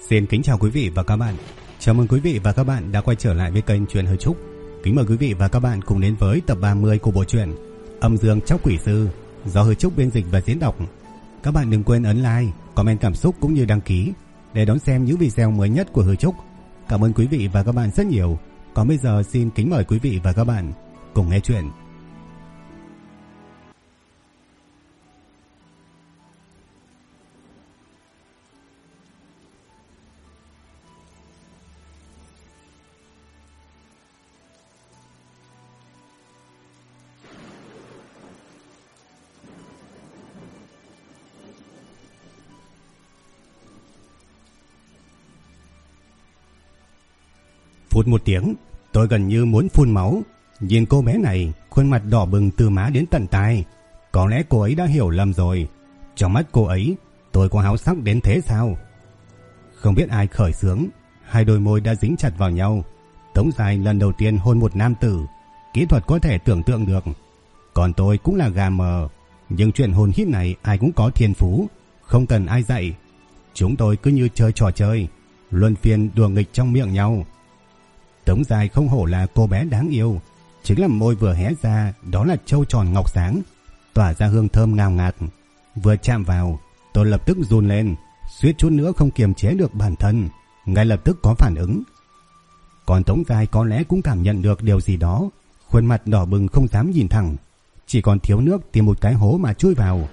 Xin kính chào quý vị và các bạn. Chào mừng quý vị và các bạn đã quay trở lại với kênh Truyện Hờ Trúc. Kính mời quý vị và các bạn cùng đến với tập 30 của bộ truyện Âm Dương Tróc Quỷ Sư do Hờ Trúc biên dịch và diễn đọc. Các bạn đừng quên ấn like, comment cảm xúc cũng như đăng ký để đón xem những video mới nhất của Hờ Trúc. Cảm ơn quý vị và các bạn rất nhiều. Còn bây giờ xin kính mời quý vị và các bạn cùng nghe chuyện. Phút một tiếng, tôi gần như muốn phun máu. Nhìn cô bé này, khuôn mặt đỏ bừng từ má đến tận tai. Có lẽ cô ấy đã hiểu lầm rồi. Trong mắt cô ấy, tôi có háo sắc đến thế sao? Không biết ai khởi xướng, hai đôi môi đã dính chặt vào nhau. Tống Dài lần đầu tiên hôn một nam tử, kỹ thuật có thể tưởng tượng được. Còn tôi cũng là gà mờ, nhưng chuyện hôn hít này ai cũng có thiên phú, không cần ai dạy. Chúng tôi cứ như chơi trò chơi, luân phiên đùa nghịch trong miệng nhau. Tống Dài không hổ là cô bé đáng yêu, chính là môi vừa hé ra đó là trâu tròn ngọc sáng, tỏa ra hương thơm ngào ngạt. Vừa chạm vào, tôi lập tức run lên, suýt chút nữa không kiềm chế được bản thân, ngay lập tức có phản ứng. Còn Tống Dài có lẽ cũng cảm nhận được điều gì đó, khuôn mặt đỏ bừng không dám nhìn thẳng, chỉ còn thiếu nước tìm một cái hố mà chui vào.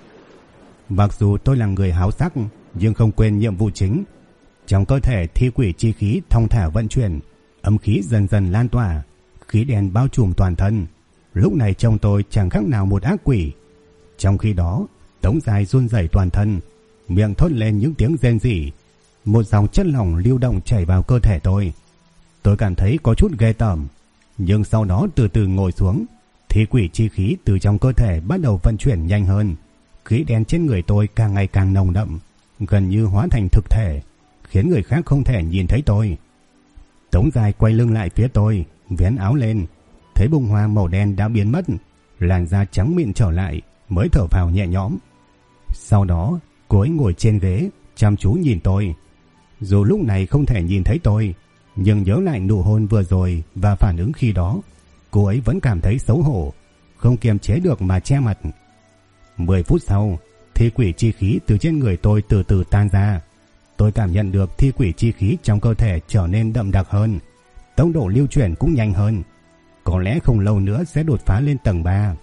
Mặc dù tôi là người háo sắc, nhưng không quên nhiệm vụ chính. Trong cơ thể thi quỷ chi khí thong thả vận chuyển, âm khí dần dần lan tỏa, khí đen bao trùm toàn thân. Lúc này trông tôi chẳng khác nào một ác quỷ. Trong khi đó, Tống Dài run rẩy toàn thân, miệng thốt lên những tiếng rên rỉ. Một dòng chất lỏng lưu động chảy vào cơ thể tôi. Tôi cảm thấy có chút ghê tởm, nhưng sau đó từ từ ngồi xuống. Thi quỷ chi khí từ trong cơ thể bắt đầu vận chuyển nhanh hơn. Khí đen trên người tôi càng ngày càng nồng đậm, gần như hóa thành thực thể, khiến người khác không thể nhìn thấy tôi. Tống Dài quay lưng lại phía tôi, vén áo lên, thấy bông hoa màu đen đã biến mất, làn da trắng mịn trở lại, mới thở phào nhẹ nhõm. Sau đó, cô ấy ngồi trên ghế, chăm chú nhìn tôi. Dù lúc này không thể nhìn thấy tôi, nhưng nhớ lại nụ hôn vừa rồi và phản ứng khi đó, cô ấy vẫn cảm thấy xấu hổ, không kiềm chế được mà che mặt. 10 phút sau, thi quỷ chi khí từ trên người tôi từ từ tan ra. Tôi cảm nhận được thi quỷ chi khí trong cơ thể trở nên đậm đặc hơn, tốc độ lưu chuyển cũng nhanh hơn. Có lẽ không lâu nữa sẽ đột phá lên tầng 3.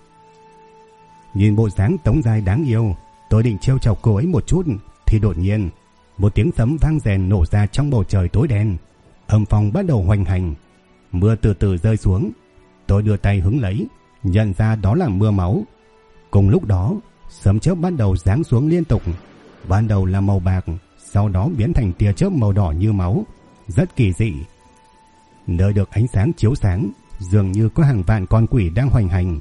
Nhìn bộ dáng Tống Dài đáng yêu, tôi định trêu chọc cô ấy một chút thì đột nhiên một tiếng sấm vang rền nổ ra trong bầu trời tối đen. Âm phong bắt đầu hoành hành, mưa từ từ rơi xuống. Tôi đưa tay hứng lấy, nhận ra đó là mưa máu. Cùng lúc đó, sấm chớp bắt đầu giáng xuống liên tục. Ban đầu là màu bạc, sau đó biến thành tia chớp màu đỏ như máu, rất kỳ dị. Nơi được ánh sáng chiếu sáng, dường như có hàng vạn con quỷ đang hoành hành.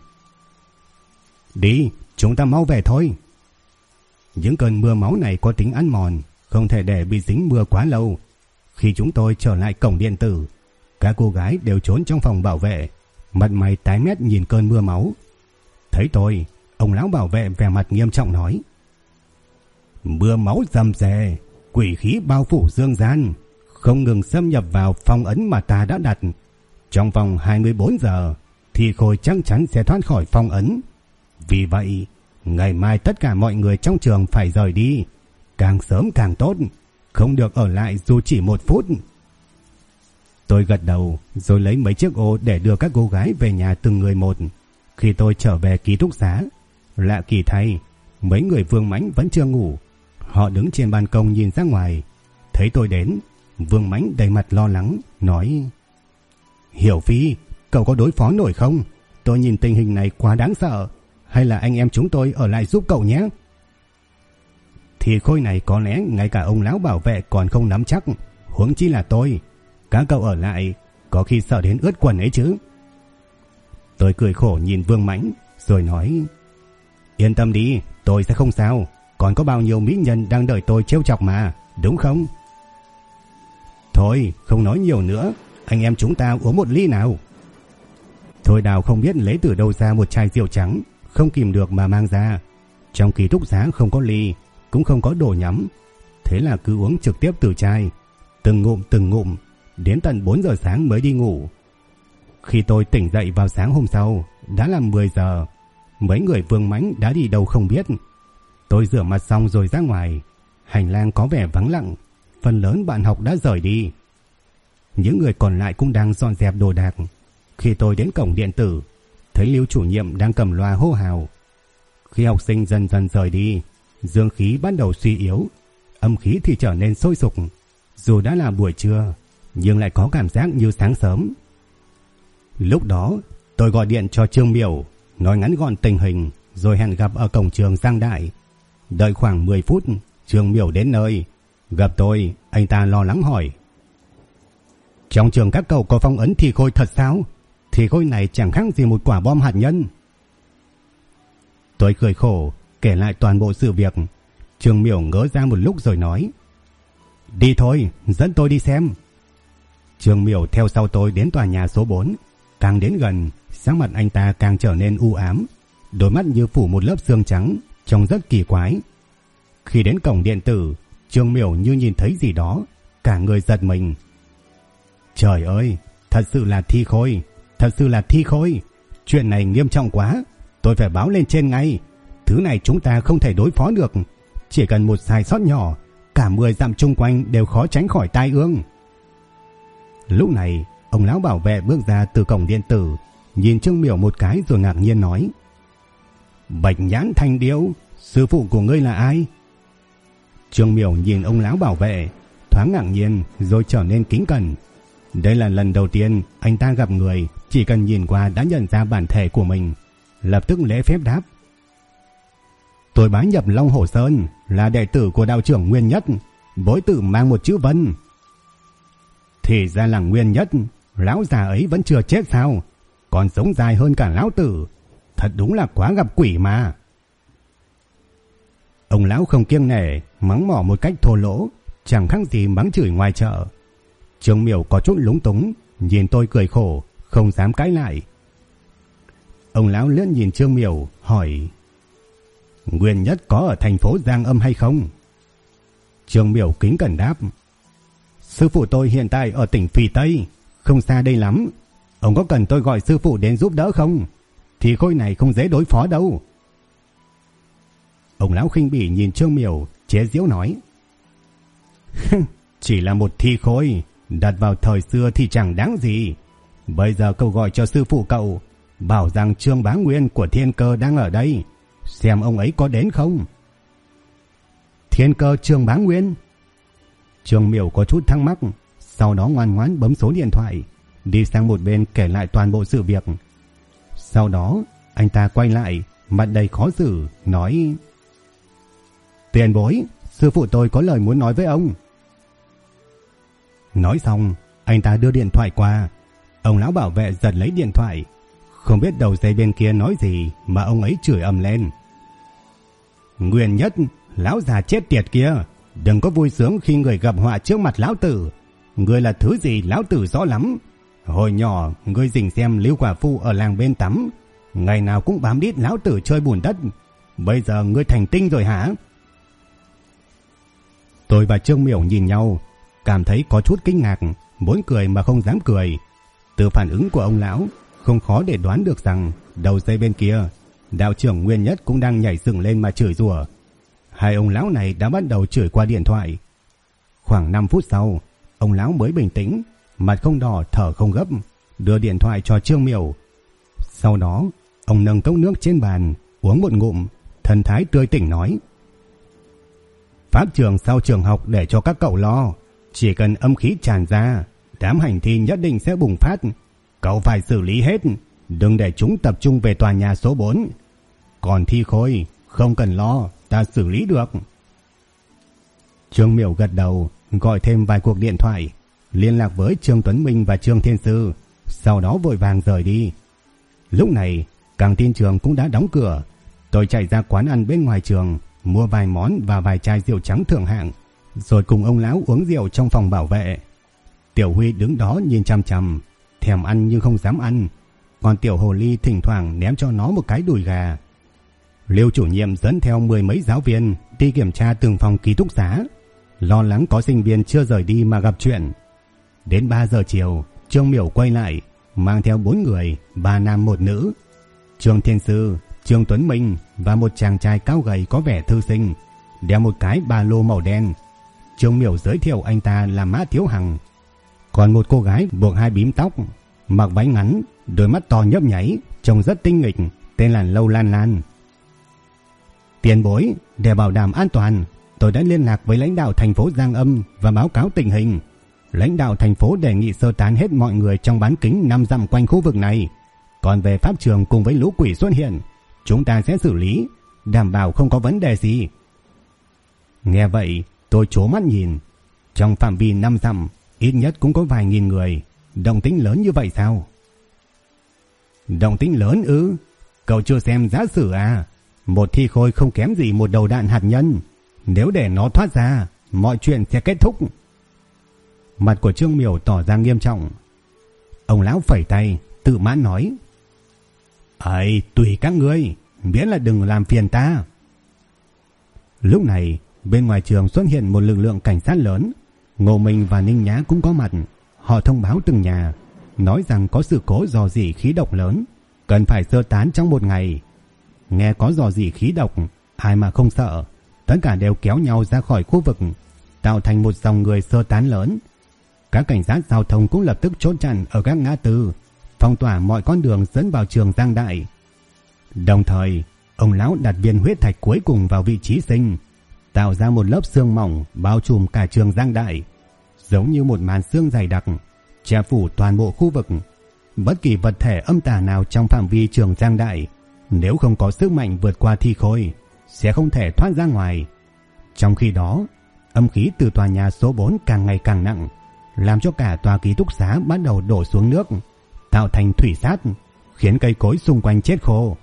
Đi, chúng ta mau về thôi. Những cơn mưa máu này có tính ăn mòn, không thể để bị dính mưa quá lâu. Khi chúng tôi trở lại cổng điện tử, các cô gái đều trốn trong phòng bảo vệ, mặt mày tái mét nhìn cơn mưa máu. Thấy tôi, ông lão bảo vệ vẻ mặt nghiêm trọng nói: Mưa máu rầm rề, quỷ khí bao phủ dương gian, không ngừng xâm nhập vào phong ấn mà ta đã đặt. Trong vòng 24 giờ thì Khôi chắc chắn sẽ thoát khỏi phong ấn. Vì vậy, ngày mai tất cả mọi người trong trường phải rời đi, càng sớm càng tốt, không được ở lại dù chỉ 1 phút. Tôi gật đầu rồi lấy mấy chiếc ô để đưa các cô gái về nhà từng người một. Khi tôi trở về ký túc xá, lạ kỳ thay, mấy người Vương Mãnh vẫn chưa ngủ. Họ đứng trên ban công nhìn ra ngoài. Thấy tôi đến, Vương Mãnh đầy mặt lo lắng, nói: Hiểu Phi, cậu có đối phó nổi không? Tôi nhìn tình hình này quá đáng sợ. Hay là anh em chúng tôi ở lại giúp cậu nhé? Thì Khôi này có lẽ ngay cả ông lão bảo vệ còn không nắm chắc, huống chi là tôi. Các cậu ở lại, có khi sợ đến ướt quần ấy chứ. Tôi cười khổ nhìn Vương Mãnh, rồi nói: Yên tâm đi, tôi sẽ không sao. Còn có bao nhiêu mỹ nhân đang đợi tôi trêu chọc mà, đúng không? Thôi, không nói nhiều nữa, anh em chúng ta uống một ly nào. Thôi Đào không biết lấy từ đâu ra một chai rượu trắng, không kìm được mà mang ra. Trong ký túc xá không có ly, cũng không có đồ nhắm, thế là cứ uống trực tiếp từ chai. từng ngụm, đến tận 4 giờ sáng mới đi ngủ. Khi tôi tỉnh dậy vào sáng hôm sau, đã là 10 giờ. Mấy người Vương Mãnh đã đi đâu không biết. Tôi rửa mặt xong rồi ra ngoài. Hành lang có vẻ vắng lặng, phần lớn bạn học đã rời đi. Những người còn lại cũng đang dọn dẹp đồ đạc. Khi tôi đến cổng điện tử, thấy Lưu chủ nhiệm đang cầm loa hô hào. Khi học sinh dần dần rời đi, dương khí bắt đầu suy yếu, âm khí thì trở nên sôi sục. Dù đã là buổi trưa, nhưng lại có cảm giác như sáng sớm. Lúc đó, tôi gọi điện cho Trương Miểu, nói ngắn gọn tình hình, rồi hẹn gặp ở cổng trường Giang Đại. Đợi khoảng 10 phút, Trương Miểu đến nơi. Gặp tôi, anh ta lo lắng hỏi. Trong trường các cậu có phong ấn thì khôi thật sao? Thì khôi này chẳng khác gì một quả bom hạt nhân. Tôi cười khổ, kể lại toàn bộ sự việc. Trương Miểu ngớ ra một lúc rồi nói. Đi thôi, dẫn tôi đi xem. Trương Miểu theo sau tôi đến tòa nhà số 4. Càng đến gần, sắc mặt anh ta càng trở nên u ám, đôi mắt như phủ một lớp sương trắng, trông rất kỳ quái. Khi đến cổng điện tử, Trương Miểu như nhìn thấy gì đó, cả người giật mình. Trời ơi, thật sự là thi khôi, thật sự là thi khôi. Chuyện này nghiêm trọng quá, tôi phải báo lên trên ngay. Thứ này chúng ta không thể đối phó được. Chỉ cần một sai sót nhỏ, cả 10 dặm chung quanh đều khó tránh khỏi tai ương. Lúc này, ông lão bảo vệ bước ra từ cổng điện tử, nhìn Trương Miểu một cái rồi ngạc nhiên nói. Bạch Nhãn Thanh Điêu, sư phụ của ngươi là ai? Trương Miểu nhìn ông lão bảo vệ, thoáng ngạc nhiên rồi trở nên kính cẩn. Đây là lần đầu tiên anh ta gặp người chỉ cần nhìn qua đã nhận ra bản thể của mình. Lập tức lễ phép đáp. Tôi bái nhập Long Hổ Sơn, là đệ tử của đạo trưởng Nguyên Nhất, bối tự mang một chữ Vân. Thì ra là Nguyên Nhất, lão già ấy vẫn chưa chết sao? Còn sống dài hơn cả lão tử. Thật đúng là quá gặp quỷ mà. Ông lão không kiêng nể, mắng mỏ một cách thô lỗ, chẳng khác gì mắng chửi ngoài chợ. Trương Miểu có chút lúng túng, nhìn tôi cười khổ, không dám cãi lại. Ông lão lướt nhìn Trương Miểu, hỏi. Nguyên Nhất có ở thành phố Giang Âm hay không? Trương Miểu kính cẩn đáp. Sư phụ tôi hiện tại ở tỉnh Phì Tây, không xa đây lắm. Ông có cần tôi gọi sư phụ đến giúp đỡ không? Thì khôi này không dễ đối phó đâu. Ông lão khinh bỉ nhìn Trương Miểu, chế giễu nói. Chỉ là một thi khôi, đặt vào thời xưa thì chẳng đáng gì. Bây giờ cậu gọi cho sư phụ cậu, bảo rằng Trương Bá Nguyên của Thiên Cơ đang ở đây, xem ông ấy có đến không. Thiên Cơ Trương Bá Nguyên? Trương Miểu có chút thắc mắc, sau đó ngoan ngoãn bấm số điện thoại, đi sang một bên kể lại toàn bộ sự việc. Sau đó anh ta quay lại, mặt đầy khó xử, nói. Tiền bối, sư phụ tôi có lời muốn nói với ông. Nói xong, anh ta đưa điện thoại qua. Ông lão bảo vệ giật lấy điện thoại. Không biết đầu dây bên kia nói gì mà ông ấy chửi ầm lên. Nguyên Nhất, lão già chết tiệt kia, đừng có vui sướng khi người gặp họa trước mặt lão tử. Ngươi là thứ gì lão tử rõ lắm. Hồi nhỏ ngươi rình xem Lưu Quả Phu ở làng bên tắm, ngày nào cũng bám đít lão tử chơi bùn đất. Bây giờ ngươi thành tinh rồi hả? Tôi và Trương Miểu nhìn nhau, cảm thấy có chút kinh ngạc, muốn cười mà không dám cười. Từ phản ứng của ông lão, không khó để đoán được rằng đầu dây bên kia, đạo trưởng Nguyên Nhất cũng đang nhảy dựng lên mà chửi rủa. Hai ông lão này đã bắt đầu chửi qua điện thoại. Khoảng 5 phút sau, ông lão mới bình tĩnh, mặt không đỏ thở không gấp, đưa điện thoại cho Trương Miểu. Sau đó, ông nâng cốc nước trên bàn, uống một ngụm, thần thái tươi tỉnh nói. Pháp trường sau trường học để cho các cậu lo. Chỉ cần âm khí tràn ra, đám hành thi nhất định sẽ bùng phát. Cậu phải xử lý hết, đừng để chúng tập trung về tòa nhà số 4. Còn thi khôi, không cần lo, ta xử lý được. Trương Miểu gật đầu, gọi thêm vài cuộc điện thoại, liên lạc với Trương Tuấn Minh và Trương Thiên Sư, sau đó vội vàng rời đi. Lúc này, căng tin trường cũng đã đóng cửa. Tôi chạy ra quán ăn bên ngoài trường, mua vài món và vài chai rượu trắng thượng hạng, rồi cùng ông lão uống rượu trong phòng bảo vệ. Tiểu Huy đứng đó nhìn chằm chằm, thèm ăn nhưng không dám ăn, còn Tiểu Hồ Ly thỉnh thoảng ném cho nó một cái đùi gà. Lưu chủ nhiệm dẫn theo 10 mấy giáo viên đi kiểm tra từng phòng ký túc xá. lo lắng có sinh viên chưa rời đi mà gặp chuyện. Đến 3 giờ chiều, Trương Miểu quay lại, mang theo 4 người, 3 nam 1 nữ. Trương Thiên Sư, Trương Tuấn Minh và một chàng trai cao gầy có vẻ thư sinh, đeo một cái ba lô màu đen. Trương Miểu giới thiệu anh ta là Mã Thiếu Hằng. Còn một cô gái buộc 2 bím tóc, mặc váy ngắn, đôi mắt to nhấp nháy, trông rất tinh nghịch, tên là Lâu Lan Lan. Tiền bối, để bảo đảm an toàn, tôi đã liên lạc với lãnh đạo thành phố Giang Âm và báo cáo tình hình. Lãnh đạo thành phố đề nghị sơ tán hết mọi người trong bán kính 5 dặm quanh khu vực này. Còn về pháp trường cùng với lũ quỷ xuất hiện, chúng ta sẽ xử lý, đảm bảo không có vấn đề gì. Nghe vậy, tôi trố mắt nhìn. Trong phạm vi 5 dặm, ít nhất cũng có vài nghìn người. Động tĩnh lớn như vậy sao? Động tĩnh lớn ư? Cậu chưa xem giả sử à? Một thi khôi không kém gì một đầu đạn hạt nhân. Nếu để nó thoát ra, mọi chuyện sẽ kết thúc. Mặt của Trương Miểu tỏ ra nghiêm trọng. Ông lão phẩy tay, tự mãn nói: "Ấy, tùy các ngươi, miễn là đừng làm phiền ta." Lúc này, bên ngoài trường xuất hiện một lực lượng cảnh sát lớn. Ngô Minh và Ninh Nhã cũng có mặt. Họ thông báo từng nhà, nói rằng có sự cố rò rỉ khí độc lớn, cần phải sơ tán trong 1 ngày. Nghe có rò rỉ khí độc, ai mà không sợ. Tất cả đều kéo nhau ra khỏi khu vực, tạo thành một dòng người sơ tán lớn. Các cảnh sát giao thông cũng lập tức chốt chặn ở các ngã tư, phong tỏa mọi con đường dẫn vào trường Giang Đại. Đồng thời, ông lão đặt viên huyết thạch cuối cùng vào vị trí sinh, tạo ra một lớp sương mỏng bao trùm cả trường Giang Đại, giống như một màn sương dày đặc, che phủ toàn bộ khu vực. Bất kỳ vật thể âm tà nào trong phạm vi trường Giang Đại, nếu không có sức mạnh vượt qua thi khôi, sẽ không thể thoát ra ngoài. Trong khi đó, âm khí từ tòa nhà số 4 càng ngày càng nặng, làm cho cả tòa ký túc xá bắt đầu đổ xuống nước, tạo thành thủy sát, khiến cây cối xung quanh chết khô.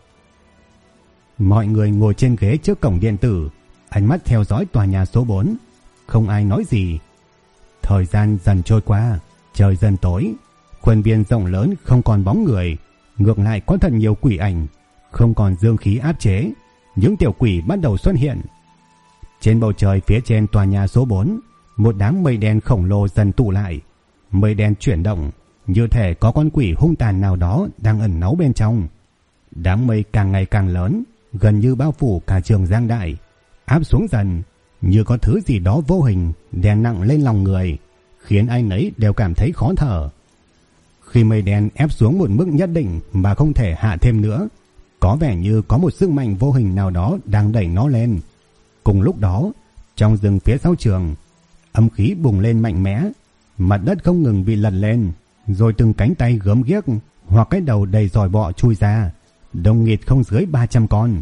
Mọi người ngồi trên ghế trước cổng điện tử, ánh mắt theo dõi tòa nhà số 4, không ai nói gì. Thời gian dần trôi qua, trời dần tối, khuôn viên rộng lớn không còn bóng người, ngược lại có thật nhiều quỷ ảnh, không còn dương khí áp chế, những tiểu quỷ bắt đầu xuất hiện. Trên bầu trời phía trên tòa nhà số 4, một đám mây đen khổng lồ dần tụ lại. Mây đen chuyển động, như thể có con quỷ hung tàn nào đó đang ẩn náu bên trong. Đám mây càng ngày càng lớn, gần như bao phủ cả trường Giang Đại, áp xuống dần, như có thứ gì đó vô hình đè nặng lên lòng người, khiến ai nấy đều cảm thấy khó thở. Khi mây đen ép xuống một mức nhất định mà không thể hạ thêm nữa, có vẻ như có một sức mạnh vô hình nào đó đang đẩy nó lên. Cùng lúc đó, trong rừng phía sau trường, âm khí bùng lên mạnh mẽ, mặt đất không ngừng bị lật lên, rồi từng cánh tay gớm ghiếc hoặc cái đầu đầy giòi bọ chui ra, đông nghịt không dưới 300 con.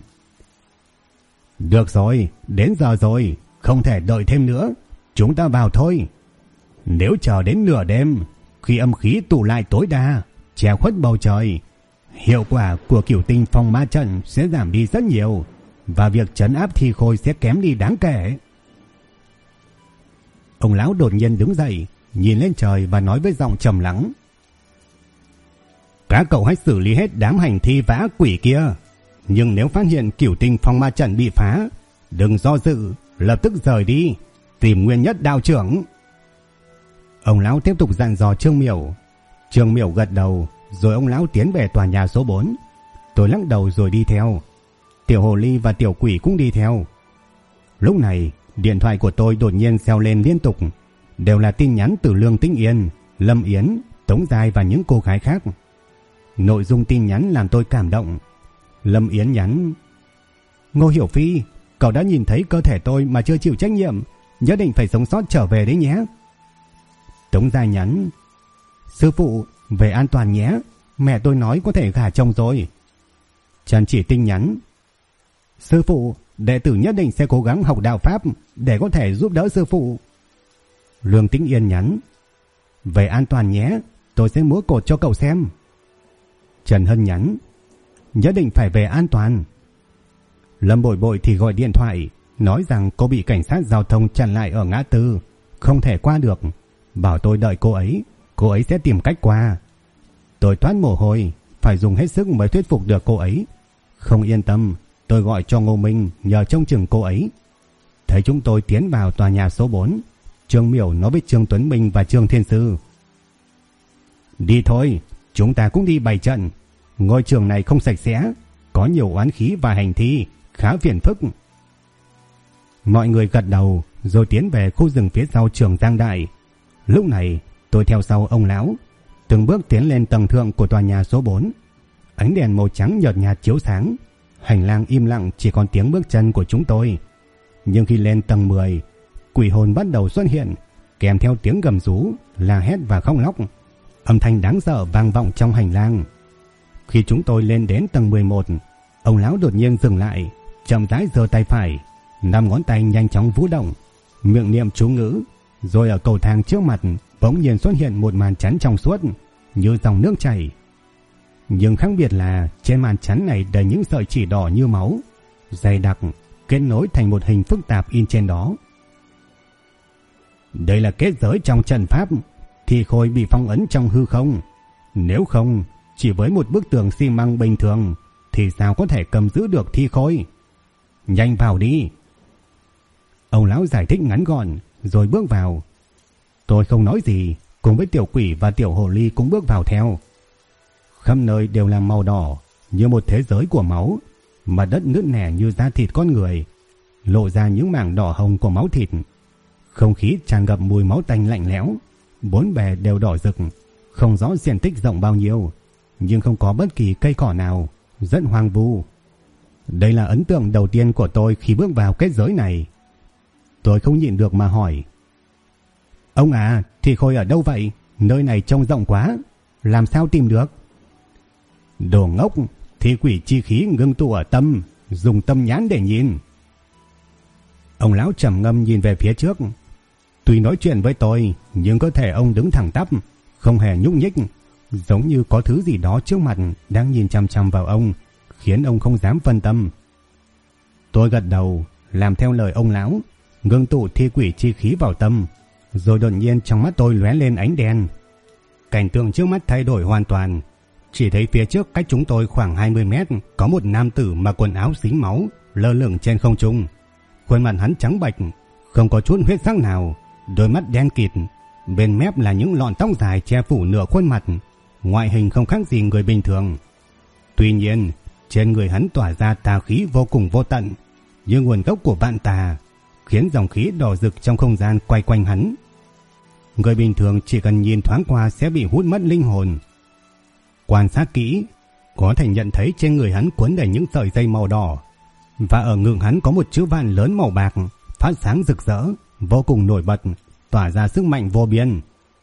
Được rồi, đến giờ rồi, không thể đợi thêm nữa, chúng ta vào thôi. Nếu chờ đến nửa đêm, khi âm khí tụ lại tối đa, che khuất bầu trời, hiệu quả của cửu tinh phong ma trận sẽ giảm đi rất nhiều, và việc trấn áp thi khôi sẽ kém đi đáng kể. Ông lão đột nhiên đứng dậy, nhìn lên trời và nói với giọng trầm lắng: "Các cậu hãy xử lý hết đám hành thi vã quỷ kia, nhưng nếu phát hiện cửu tinh phong ma trận bị phá, đừng do dự, lập tức rời đi, tìm nguyên nhất đạo trưởng." Ông lão tiếp tục dặn dò Trương Miểu. Trương Miểu gật đầu, rồi ông lão tiến về tòa nhà số 4. Tôi lắc đầu rồi đi theo. Tiểu hồ ly và tiểu quỷ cũng đi theo. Lúc này, điện thoại của tôi đột nhiên reo lên liên tục, đều là tin nhắn từ Lương Tĩnh Yên, Lâm Yến, Tống Giai và những cô gái khác. Nội dung tin nhắn làm tôi cảm động. Lâm Yến nhắn: "Ngô Hiểu Phi, cậu đã nhìn thấy cơ thể tôi mà chưa chịu trách nhiệm, nhất định phải sống sót trở về đấy nhé." Tống Giai nhắn: "Sư phụ, về an toàn nhé, mẹ tôi nói có thể gả chồng rồi." Trần Chỉ Tinh nhắn: "Sư phụ, đệ tử nhất định sẽ cố gắng học đạo pháp để có thể giúp đỡ sư phụ." Lương Tĩnh Yên nhắn: "Về an toàn nhé, tôi sẽ múa cột cho cậu xem." Trần Hân nhắn: "Nhất định phải về an toàn." Lâm Bội Bội thì gọi điện thoại, nói rằng cô bị cảnh sát giao thông chặn lại ở ngã tư, không thể qua được, bảo tôi đợi cô ấy sẽ tìm cách qua. Tôi toát mồ hôi, phải dùng hết sức mới thuyết phục được cô ấy. Không yên tâm, tôi gọi cho Ngô Minh nhờ trông chừng cô ấy. Thấy chúng tôi tiến vào tòa nhà số 4, Trương Miểu nói với Trương Tuấn Minh và Trương Thiên Sư: "Đi thôi, chúng ta cũng đi bày trận. Ngôi trường này không sạch sẽ, có nhiều oán khí và hành thi, khá phiền phức." Mọi người gật đầu rồi tiến về khu rừng phía sau trường Giang Đại. Lúc này tôi theo sau ông lão, từng bước tiến lên tầng thượng của tòa nhà số 4. Ánh đèn màu trắng nhợt nhạt chiếu sáng, hành lang im lặng chỉ còn tiếng bước chân của chúng tôi. Nhưng khi lên tầng 10, quỷ hồn bắt đầu xuất hiện, kèm theo tiếng gầm rú, la hét và khóc lóc. Âm thanh đáng sợ vang vọng trong hành lang. Khi chúng tôi lên đến tầng 11, ông lão đột nhiên dừng lại, chậm rãi giơ tay phải, 5 ngón tay nhanh chóng vũ động, miệng niệm chú ngữ, rồi ở cầu thang trước mặt bỗng nhiên xuất hiện một màn chắn trong suốt như dòng nước chảy. Nhưng khác biệt là trên màn chắn này đầy những sợi chỉ đỏ như máu, dày đặc, kết nối thành một hình phức tạp in trên đó. Đây là kết giới trong trận pháp, thi khôi bị phong ấn trong hư không. Nếu không, chỉ với một bức tường xi măng bình thường thì sao có thể cầm giữ được thi khôi. Nhanh vào đi. Ông lão giải thích ngắn gọn rồi bước vào. Tôi không nói gì, cùng với tiểu quỷ và tiểu hồ ly cũng bước vào theo. Khắp nơi đều là màu đỏ, như một thế giới của máu. Mặt đất nứt nẻ như da thịt con người, lộ ra những mảng đỏ hồng của máu thịt. Không khí tràn ngập mùi máu tanh lạnh lẽo, bốn bề đều đỏ rực, không rõ diện tích rộng bao nhiêu, nhưng không có bất kỳ cây cỏ nào, rất hoang vu. Đây là ấn tượng đầu tiên của tôi khi bước vào kết giới này. Tôi không nhịn được mà hỏi: "Ông à, thi khôi ở đâu vậy? Nơi này trông rộng quá, làm sao tìm được?" "Đồ ngốc, thi quỷ chi khí ngưng tụ ở tâm, dùng tâm nhãn để nhìn." Ông lão trầm ngâm nhìn về phía trước. Tuy nói chuyện với tôi, nhưng cơ thể ông đứng thẳng tắp, không hề nhúc nhích, giống như có thứ gì đó trước mặt đang nhìn chằm chằm vào ông, khiến ông không dám phân tâm. Tôi gật đầu, làm theo lời ông lão, ngưng tụ thi quỷ chi khí vào tâm, rồi đột nhiên trong mắt tôi lóe lên ánh đen. Cảnh tượng trước mắt thay đổi hoàn toàn. Chỉ thấy phía trước cách chúng tôi khoảng 20 mét có một nam tử mặc quần áo dính máu lơ lửng trên không trung. Khuôn mặt hắn trắng bệch, không có chút huyết sắc nào, đôi mắt đen kịt, bên mép là những lọn tóc dài che phủ nửa khuôn mặt, ngoại hình không khác gì người bình thường. Tuy nhiên, trên người hắn tỏa ra tà khí vô cùng vô tận, như nguồn gốc của vạn tà, khiến dòng khí đỏ rực trong không gian quay quanh hắn. Người bình thường chỉ cần nhìn thoáng qua sẽ bị hút mất linh hồn. Quan sát kỹ, có thể nhận thấy trên người hắn quấn đầy những sợi dây màu đỏ, và ở ngực hắn có một chữ vạn lớn màu bạc, phát sáng rực rỡ, vô cùng nổi bật, tỏa ra sức mạnh vô biên.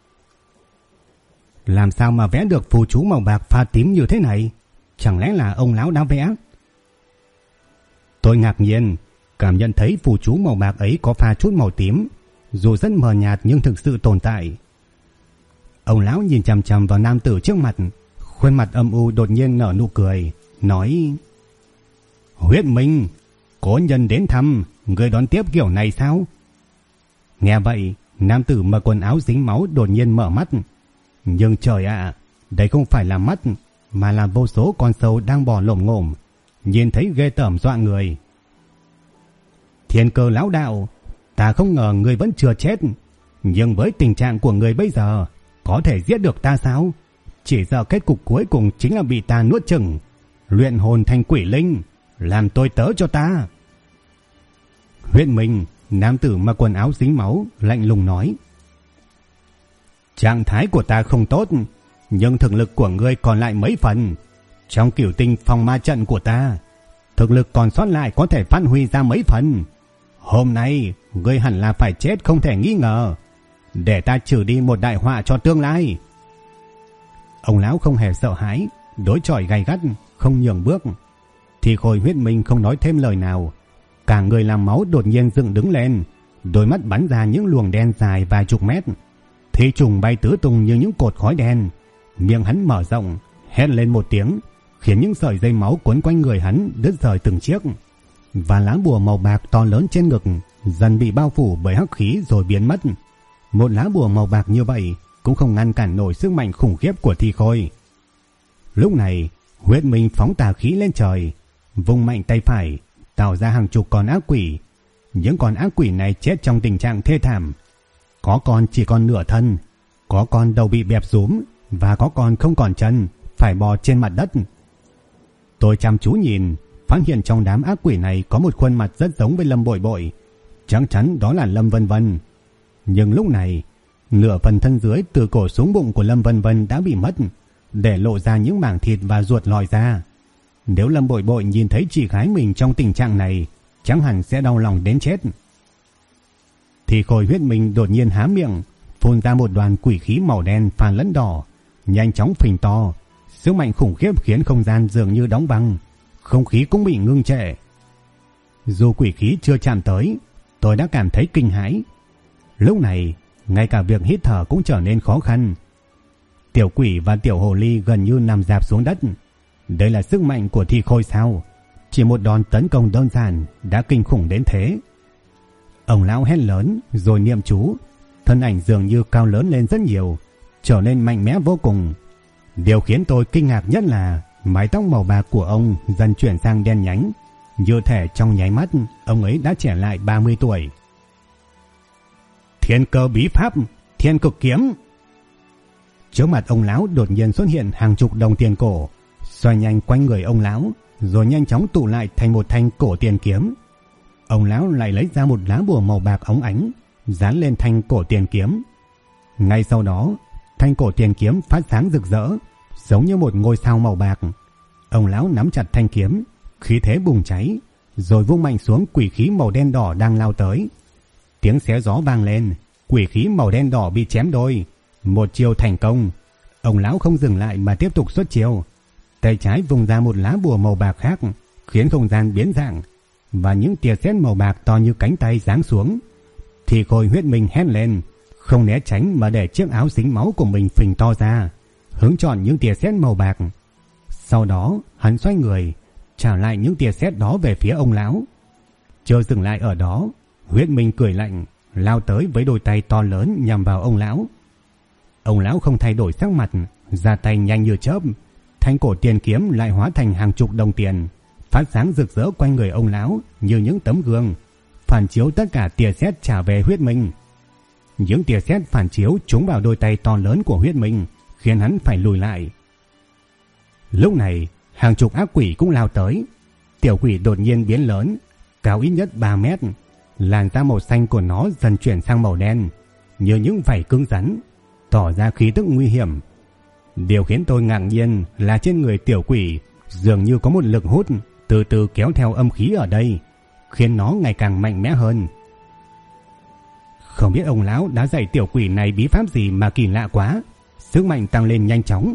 Làm sao mà vẽ được phù chú màu bạc pha tím như thế này? Chẳng lẽ là ông lão đã vẽ? Tôi ngạc nhiên, cảm nhận thấy phù chú màu bạc ấy có pha chút màu tím, dù rất mờ nhạt nhưng thực sự tồn tại. Ông lão nhìn chằm chằm vào nam tử trước mặt, khuôn mặt âm u đột nhiên nở nụ cười, nói: "Huyết Minh, cố nhân đến thăm, người đón tiếp kiểu này sao?" Nghe vậy, nam tử mặc quần áo dính máu đột nhiên mở mắt. Nhưng trời ạ, đây không phải là mắt, mà là vô số con sâu đang bò lổm ngổm, nhìn thấy ghê tởm dọa người. "Thiên Cơ lão đạo, ta không ngờ người vẫn chưa chết, nhưng với tình trạng của người bây giờ, có thể giết được ta sao? Chỉ sợ kết cục cuối cùng chính là bị ta nuốt chửng, luyện hồn thành quỷ linh, làm tôi tớ cho ta." Huyết Minh, nam tử mặc quần áo dính máu, lạnh lùng nói: "Trạng thái của ta không tốt, nhưng thực lực của ngươi còn lại mấy phần. Trong Cửu Tinh Phong Ma trận của ta, thực lực còn sót lại có thể phát huy ra mấy phần. Hôm nay, ngươi hẳn là phải chết không thể nghi ngờ, để ta trừ đi một đại họa cho tương lai." Ông lão không hề sợ hãi, đối chọi gay gắt, không nhường bước. Thì Khôi Huyết Minh không nói thêm lời nào, cả người làm máu đột nhiên dựng đứng lên, đôi mắt bắn ra những luồng đen dài vài chục mét. Thi trùng bay tứ tung như những cột khói đen, miệng hắn mở rộng, hét lên một tiếng, khiến những sợi dây máu quấn quanh người hắn đứt rời từng chiếc, và lá bùa màu bạc to lớn trên ngực dần bị bao phủ bởi hắc khí rồi biến mất. Một lá bùa màu bạc như vậy cũng không ngăn cản nổi sức mạnh khủng khiếp của Thi Khôi. Lúc này, Huyết Minh phóng tà khí lên trời, vung mạnh tay phải, tạo ra hàng chục con ác quỷ. Những con ác quỷ này chết trong tình trạng thê thảm. Có con chỉ còn nửa thân, có con đầu bị bẹp rúm, và có con không còn chân, phải bò trên mặt đất. Tôi chăm chú nhìn, phát hiện trong đám ác quỷ này có một khuôn mặt rất giống với Lâm Bội Bội. Chắc chắn đó là Lâm Vân Vân. Nhưng lúc này, nửa phần thân dưới từ cổ xuống bụng của Lâm Vân Vân đã bị mất, để lộ ra những mảng thịt và ruột lòi ra. Nếu Lâm Bội Bội nhìn thấy chị gái mình trong tình trạng này, chắc hẳn sẽ đau lòng đến chết. Thì Khôi Huyết Minh đột nhiên há miệng, phun ra một đoàn quỷ khí màu đen pha lẫn đỏ, nhanh chóng phình to. Sức mạnh khủng khiếp khiến không gian dường như đóng băng, không khí cũng bị ngưng trệ. Dù quỷ khí chưa chạm tới, tôi đã cảm thấy kinh hãi. Lúc này, ngay cả việc hít thở cũng trở nên khó khăn. Tiểu quỷ và tiểu hồ ly gần như nằm rạp xuống đất. Đây là sức mạnh của Thi Khôi sao? Chỉ một đòn tấn công đơn giản đã kinh khủng đến thế. Ông lão hét lớn rồi niệm chú, thân ảnh dường như cao lớn lên rất nhiều, trở nên mạnh mẽ vô cùng. Điều khiến tôi kinh ngạc nhất là mái tóc màu bạc của ông dần chuyển sang đen nhánh, như thể trong nháy mắt ông ấy đã trẻ lại 30 tuổi. Thiên cơ bí pháp, Thiên Cực Kiếm. Trước mặt ông lão đột nhiên xuất hiện hàng chục đồng tiền cổ, xoay nhanh quanh người ông lão, rồi nhanh chóng tụ lại thành một thanh cổ tiền kiếm. Ông lão lại lấy ra một lá bùa màu bạc óng ánh, dán lên thanh cổ tiền kiếm. Ngay sau đó, thanh cổ tiền kiếm phát sáng rực rỡ, giống như một ngôi sao màu bạc. Ông lão nắm chặt thanh kiếm, khí thế bùng cháy, rồi vung mạnh xuống quỷ khí màu đen đỏ đang lao tới. Tiếng xé gió vang lên, quỷ khí màu đen đỏ bị chém đôi. Một chiêu thành công, ông lão không dừng lại mà tiếp tục xuất chiêu. Tay trái vùng ra một lá bùa màu bạc khác, khiến không gian biến dạng, và những tia sét màu bạc to như cánh tay giáng xuống. Thì Khôi Huyết Minh hét lên, không né tránh mà để chiếc áo dính máu của mình phình to ra, hướng chọn những tia sét màu bạc. Sau đó, hắn xoay người, trả lại những tia sét đó về phía ông lão. Chưa dừng lại ở đó, Huyết Minh cười lạnh, lao tới với đôi tay to lớn nhằm vào ông lão. Ông lão không thay đổi sắc mặt, ra tay nhanh như chớp, thanh cổ tiền kiếm lại hóa thành hàng chục đồng tiền, phát sáng rực rỡ quanh người ông lão như những tấm gương, phản chiếu tất cả tia sét trả về Huyết Minh. Những tia sét phản chiếu trúng vào đôi tay to lớn của Huyết Minh, khiến hắn phải lùi lại. Lúc này, hàng chục ác quỷ cũng lao tới. Tiểu quỷ đột nhiên biến lớn, cao ít nhất 3 mét, làn da màu xanh của nó dần chuyển sang màu đen, như những vảy cứng rắn, tỏ ra khí tức nguy hiểm. Điều khiến tôi ngạc nhiên là trên người tiểu quỷ dường như có một lực hút từ từ kéo theo âm khí ở đây, khiến nó ngày càng mạnh mẽ hơn. Không biết ông lão đã dạy tiểu quỷ này bí pháp gì mà kỳ lạ quá, sức mạnh tăng lên nhanh chóng.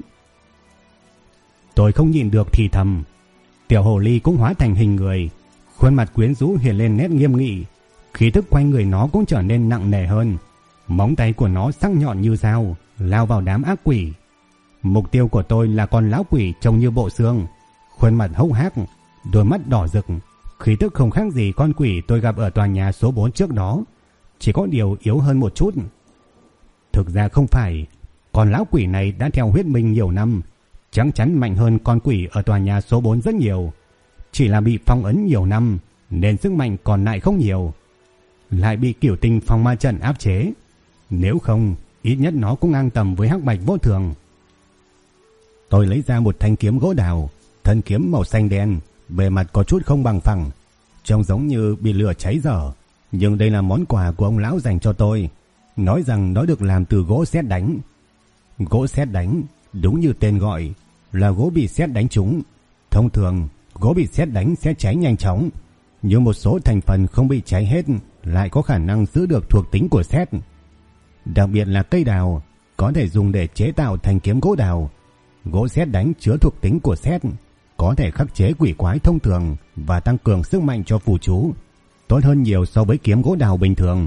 Tôi không nhìn được thì thầm. Tiểu hồ ly cũng hóa thành hình người, khuôn mặt quyến rũ hiện lên nét nghiêm nghị, khí tức quanh người nó cũng trở nên nặng nề hơn. Móng tay của nó sắc nhọn như dao, lao vào đám ác quỷ. Mục tiêu của tôi là con lão quỷ trông như bộ xương, khuôn mặt hốc hác, đôi mắt đỏ rực, khí tức không khác gì con quỷ tôi gặp ở tòa nhà số 4 trước đó, chỉ có điều yếu hơn một chút. Thực ra không phải, con lão quỷ này đã theo Huyết Minh nhiều năm, chắc chắn mạnh hơn con quỷ ở tòa nhà số 4 rất nhiều. Chỉ là bị phong ấn nhiều năm nên sức mạnh còn lại không nhiều, lại bị Cửu Tinh Phong Ma Trận áp chế. Nếu không, ít nhất nó cũng ngang tầm với Hắc Bạch Vô Thường. Tôi lấy ra một thanh kiếm gỗ đào, thân kiếm màu xanh đen, bề mặt có chút không bằng phẳng, trông giống như bị lửa cháy dở. Nhưng đây là món quà của ông lão dành cho tôi, nói rằng nó được làm từ gỗ sét đánh. Gỗ sét đánh, đúng như tên gọi, là gỗ bị sét đánh trúng. Thông thường, gỗ bị sét đánh sẽ cháy nhanh chóng, nhưng một số thành phần không bị cháy hết lại có khả năng giữ được thuộc tính của sét. Đặc biệt là cây đào, có thể dùng để chế tạo thành kiếm gỗ đào. Gỗ sét đánh chứa thuộc tính của sét, có thể khắc chế quỷ quái thông thường và tăng cường sức mạnh cho phù chú, tốt hơn nhiều so với kiếm gỗ đào bình thường.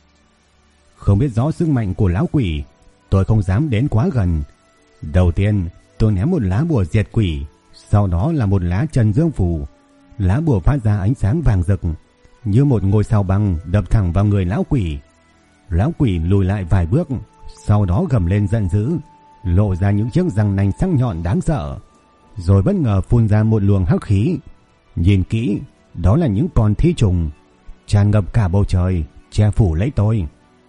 Không biết rõ sức mạnh của lão quỷ, tôi không dám đến quá gần. Đầu tiên, tôi ném một lá bùa diệt quỷ, sau đó là một lá trần dương phù. Lá bùa phát ra ánh sáng vàng rực, như một ngôi sao băng đập thẳng vào người lão quỷ. Lão quỷ lùi lại vài bước, sau đó gầm lên giận dữ, lộ ra những chiếc răng nanh sắc nhọn đáng sợ, rồi bất ngờ phun ra một luồng hắc khí. Nhìn kỹ, đó là những con thi trùng. tràn ngập cả bầu trời, che phủ lấy tôi.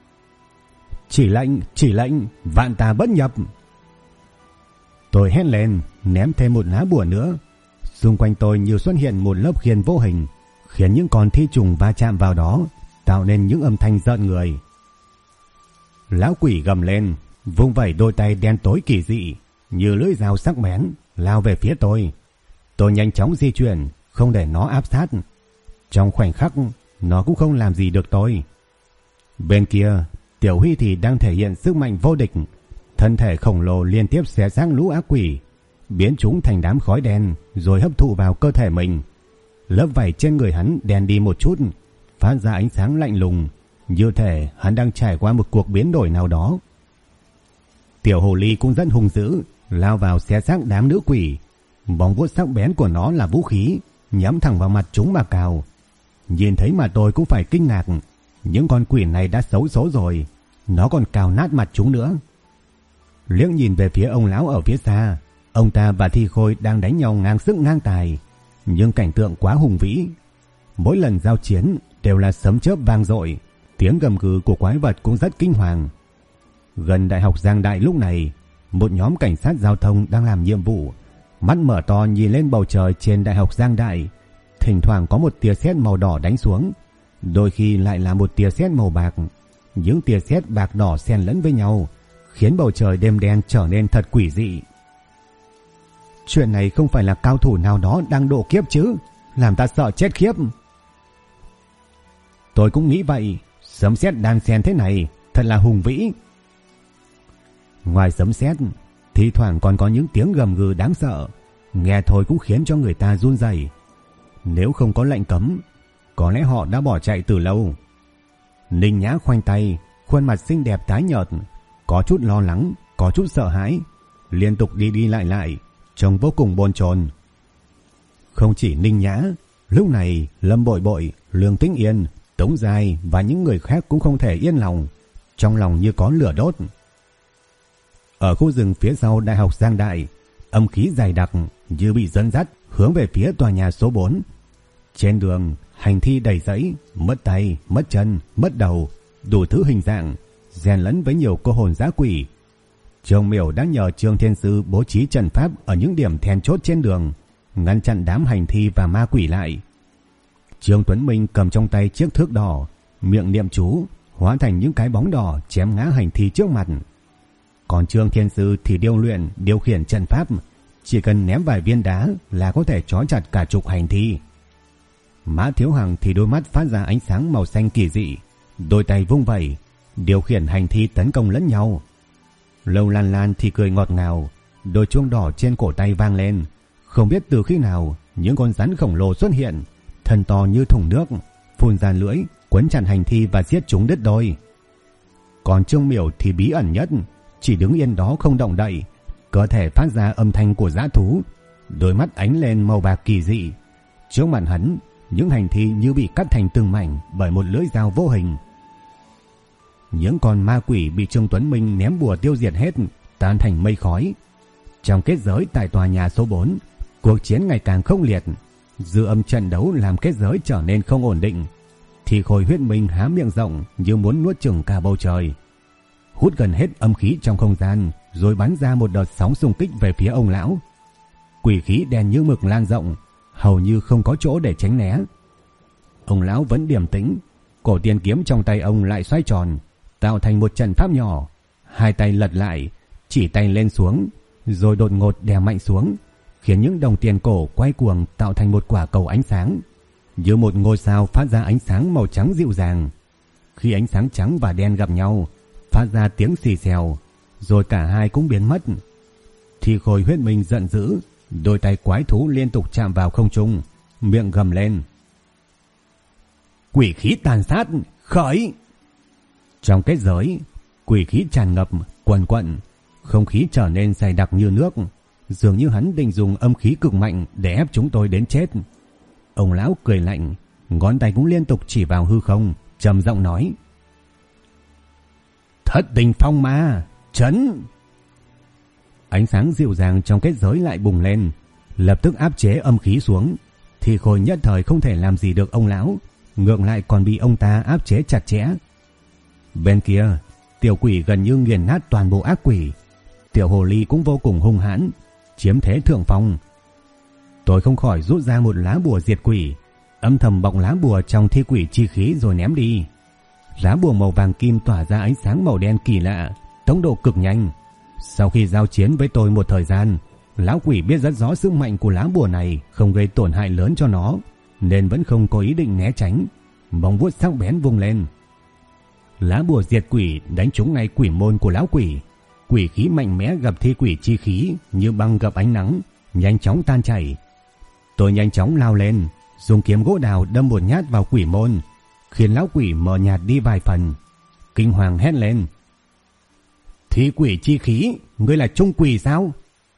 Chỉ lệnh, vạn tà bất nhập. Tôi hét lên, ném thêm một lá bùa nữa. Xung quanh tôi như xuất hiện một lớp khiên vô hình, khiến những con thi trùng va chạm vào đó, tạo nên những âm thanh rợn người. Lão quỷ gầm lên, vung vẩy đôi tay đen tối kỳ dị, như lưỡi dao sắc bén, lao về phía tôi. Tôi nhanh chóng di chuyển, không để nó áp sát. Trong khoảnh khắc, nó cũng không làm gì được tôi. Bên kia, Tiểu Huy thì đang thể hiện sức mạnh vô địch. Thân thể khổng lồ liên tiếp xé xác lũ ác quỷ, biến chúng thành đám khói đen rồi hấp thụ vào cơ thể mình. Lớp vảy trên người hắn đen đi một chút, phát ra ánh sáng lạnh lùng, như thể hắn đang trải qua một cuộc biến đổi nào đó. Tiểu hồ ly cũng rất hung dữ, lao vào xé xác đám nữ quỷ. Bóng vuốt sắc bén của nó là vũ khí, nhắm thẳng vào mặt chúng mà cào. Nhìn thấy mà tôi cũng phải kinh ngạc. Những con quỷ này đã xấu số rồi, nó còn cào nát mặt chúng nữa. Liếc nhìn về phía ông lão ở phía xa, ông ta và Thi Khôi đang đánh nhau ngang sức ngang tài, nhưng cảnh tượng quá hùng vĩ. Mỗi lần giao chiến đều là sấm chớp vang dội, tiếng gầm gừ của quái vật cũng rất kinh hoàng. Gần Đại học Giang Đại lúc này, một nhóm cảnh sát giao thông đang làm nhiệm vụ, mắt mở to nhìn lên bầu trời trên Đại học Giang Đại. Thỉnh thoảng có một tia sét màu đỏ đánh xuống, đôi khi lại là một tia sét màu bạc. Những tia sét bạc đỏ xen lẫn với nhau, khiến bầu trời đêm đen trở nên thật quỷ dị. Chuyện này không phải là cao thủ nào đó đang độ kiếp chứ, làm ta sợ chết khiếp. Tôi cũng nghĩ vậy, sấm sét đan xen thế này thật là hùng vĩ. Ngoài sấm sét, thi thoảng còn có những tiếng gầm gừ đáng sợ, nghe thôi cũng khiến cho người ta run rẩy. Nếu không có lệnh cấm, có lẽ họ đã bỏ chạy từ lâu. Ninh Nhã khoanh tay, khuôn mặt xinh đẹp tái nhợt, có chút lo lắng, có chút sợ hãi, liên tục đi đi lại lại, trông vô cùng bồn chồn. Không chỉ Ninh Nhã, lúc này Lâm Bội Bội, Lương Tĩnh Yên, Tống Giai và những người khác cũng không thể yên lòng, trong lòng như có lửa đốt. Ở khu rừng phía sau Đại học Giang Đại, âm khí dày đặc như bị dẫn dắt hướng về phía tòa nhà số 4. Trên đường, hành thi đầy rẫy, mất tay, mất chân, mất đầu, đủ thứ hình dạng, xen lẫn với nhiều cô hồn dã quỷ. Trương Miểu đã nhờ Trương Thiên Sư bố trí trận pháp ở những điểm then chốt trên đường, ngăn chặn đám hành thi và ma quỷ lại. Trương Tuấn Minh cầm trong tay chiếc thước đỏ, miệng niệm chú, hóa thành những cái bóng đỏ chém ngã hành thi trước mặt. Còn Trương Thiên Sư thì điều khiển trận pháp, chỉ cần ném vài viên đá là có thể trói chặt cả chục hành thi. Mã Thiếu Hằng thì đôi mắt phát ra ánh sáng màu xanh kỳ dị, đôi tay vung vẩy, điều khiển hành thi tấn công lẫn nhau. Lâu Lan Lan thì cười ngọt ngào, đôi chuông đỏ trên cổ tay vang lên. Không biết từ khi nào, những con rắn khổng lồ xuất hiện, thân to như thùng nước, phun ra lưỡi, quấn chặt hành thi và giết chúng đứt đôi. Còn Trương Miểu thì bí ẩn nhất, chỉ đứng yên đó không động đậy, cơ thể phát ra âm thanh của dã thú, đôi mắt ánh lên màu bạc kỳ dị. Trước mặt hắn, những hành thi như bị cắt thành từng mảnh bởi một lưỡi dao vô hình. Những con ma quỷ bị Trương Tuấn Minh ném bùa tiêu diệt hết, tan thành mây khói. Trong kết giới tại tòa nhà số 4, cuộc chiến ngày càng khốc liệt, dư âm trận đấu làm kết giới trở nên không ổn định. Thì Khôi Huyết Minh há miệng rộng như muốn nuốt chửng cả bầu trời, hút gần hết âm khí trong không gian, rồi bắn ra một đợt sóng xung kích về phía ông lão. Quỷ khí đen như mực lan rộng, hầu như không có chỗ để tránh né. Ông lão vẫn điềm tĩnh, cổ tiên kiếm trong tay ông lại xoay tròn, tạo thành một trận pháp nhỏ. Hai tay lật lại, chỉ tay lên xuống, rồi đột ngột đè mạnh xuống, khiến những đồng tiền cổ quay cuồng tạo thành một quả cầu ánh sáng, như một ngôi sao phát ra ánh sáng màu trắng dịu dàng. Khi ánh sáng trắng và đen gặp nhau, phát ra tiếng xì xèo, rồi cả hai cũng biến mất. Thì Khôi Huyết Minh giận dữ, đôi tay quái thú liên tục chạm vào không trung, miệng gầm lên: "Quỷ khí tàn sát, khởi!" Trong kết giới, quỷ khí tràn ngập, quần quận, không khí trở nên dày đặc như nước, dường như hắn định dùng âm khí cực mạnh để ép chúng tôi đến chết. Ông lão cười lạnh, ngón tay cũng liên tục chỉ vào hư không, trầm giọng nói: "Thất tình phong ma, chấn!" Ánh sáng dịu dàng trong kết giới lại bùng lên, lập tức áp chế âm khí xuống. Thì Khôi nhất thời không thể làm gì được ông lão, ngược lại còn bị ông ta áp chế chặt chẽ. Bên kia, tiểu quỷ gần như nghiền nát toàn bộ ác quỷ. Tiểu hồ ly cũng vô cùng hung hãn, chiếm thế thượng phong. Tôi không khỏi rút ra một lá bùa diệt quỷ, âm thầm bọc lá bùa trong thi quỷ chi khí rồi ném đi. Lá bùa màu vàng kim tỏa ra ánh sáng màu đen kỳ lạ, tốc độ cực nhanh. Sau khi giao chiến với tôi một thời gian, lão quỷ biết rất rõ sức mạnh của lá bùa này không gây tổn hại lớn cho nó, nên vẫn không có ý định né tránh. Móng vuốt sắc bén vung lên. Lá bùa diệt quỷ đánh trúng ngay quỷ môn của lão quỷ. Quỷ khí mạnh mẽ gặp thi quỷ chi khí như băng gặp ánh nắng, nhanh chóng tan chảy. Tôi nhanh chóng lao lên, dùng kiếm gỗ đào đâm một nhát vào quỷ môn, khiến lão quỷ mờ nhạt đi vài phần. Kinh hoàng hét lên: "Thi quỷ chi khí, ngươi là trung quỷ sao?"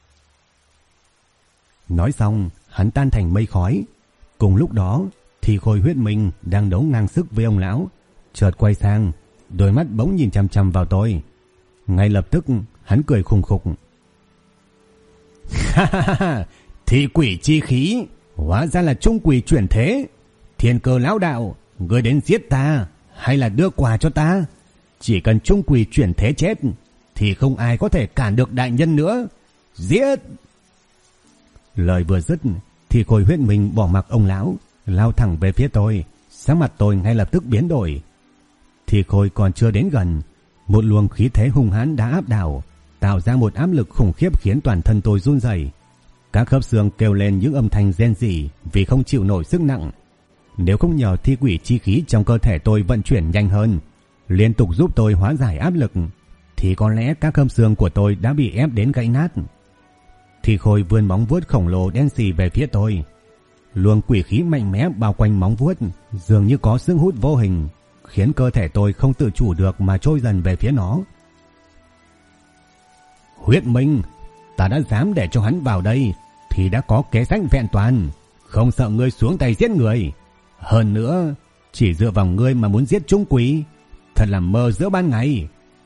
Nói xong, hắn tan thành mây khói. Cùng lúc đó, thì Khôi Huyết Minh đang đấu ngang sức với ông lão, chợt quay sang, đôi mắt bỗng nhìn chằm chằm vào tôi. Ngay lập tức, hắn cười khùng khục: "Ha ha ha, thi quỷ chi khí, hóa ra là trung quỷ chuyển thế. Thiên Cơ lão đạo, ngươi đến giết ta hay là đưa quà cho ta? Chỉ cần trung quỷ chuyển thế chết thì không ai có thể cản được đại nhân nữa. Giết!" Lời vừa dứt thì Khôi Huyết Minh bỏ mặc ông lão, lao thẳng về phía tôi. Sắc mặt tôi ngay lập tức biến đổi. Thì Khôi còn chưa đến gần, một luồng khí thế hung hãn đã áp đảo, tạo ra một áp lực khủng khiếp khiến toàn thân tôi run rẩy. Các khớp xương kêu lên những âm thanh rên rỉ vì không chịu nổi sức nặng. Nếu không nhờ thi quỷ chi khí trong cơ thể tôi vận chuyển nhanh hơn, liên tục giúp tôi hóa giải áp lực, thì có lẽ các khớp xương của tôi đã bị ép đến gãy nát. Thì Khôi vươn móng vuốt khổng lồ đen xì về phía tôi. Luồng quỷ khí mạnh mẽ bao quanh móng vuốt, dường như có sức hút vô hình, khiến cơ thể tôi không tự chủ được mà trôi dần về phía nó. "Huyết Minh, ta đã dám để cho hắn vào đây thì đã có kế sách vẹn toàn, không sợ ngươi xuống tay giết người. Hơn nữa, chỉ dựa vào ngươi mà muốn giết trung quỷ, thật là mơ giữa ban ngày."